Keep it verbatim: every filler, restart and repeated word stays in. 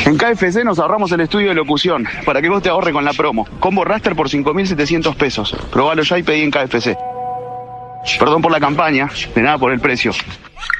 En K F C nos ahorramos el estudio de locución para que vos te ahorres con la promo. Combo Raster por cinco mil setecientos pesos. Probalo ya y pedí en K F C. Perdón por la campaña, de nada por el precio.